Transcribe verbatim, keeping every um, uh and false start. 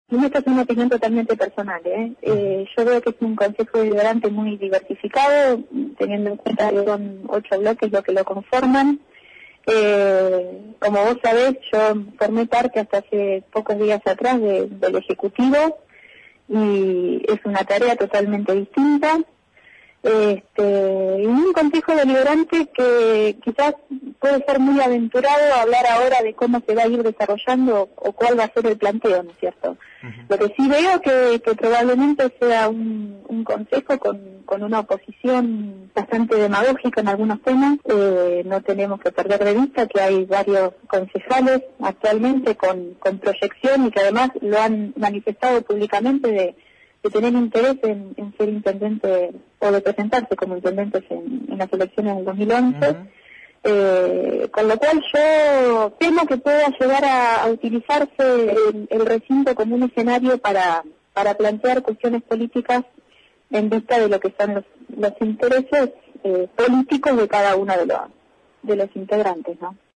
Y esto es una opinión totalmente personal, ¿eh? Eh, yo veo que es un consejo deliberante muy diversificado, teniendo en cuenta que son ocho bloques los que lo conforman. Eh, como vos sabés, yo formé parte hasta hace pocos días atrás de, del Ejecutivo y es una tarea totalmente distinta. Este, y un consejo deliberante que quizás puede ser muy aventurado hablar ahora de cómo se va a ir desarrollando o cuál va a ser el planteo, ¿no es cierto? Uh-huh. Lo que sí veo que, que probablemente sea un, un consejo con, con una oposición bastante demagógica en algunos temas. Eh, no tenemos que perder de vista que hay varios concejales actualmente con, con proyección y que además lo han manifestado públicamente de de tener interés en, en ser intendente o de presentarse como intendentes en, en las elecciones del dos mil once, uh-huh. eh, con lo cual yo temo que pueda llegar a, a utilizarse el, el recinto como un escenario para, para plantear cuestiones políticas en vista de lo que son los, los intereses eh, políticos de cada uno de los, de los integrantes, ¿no?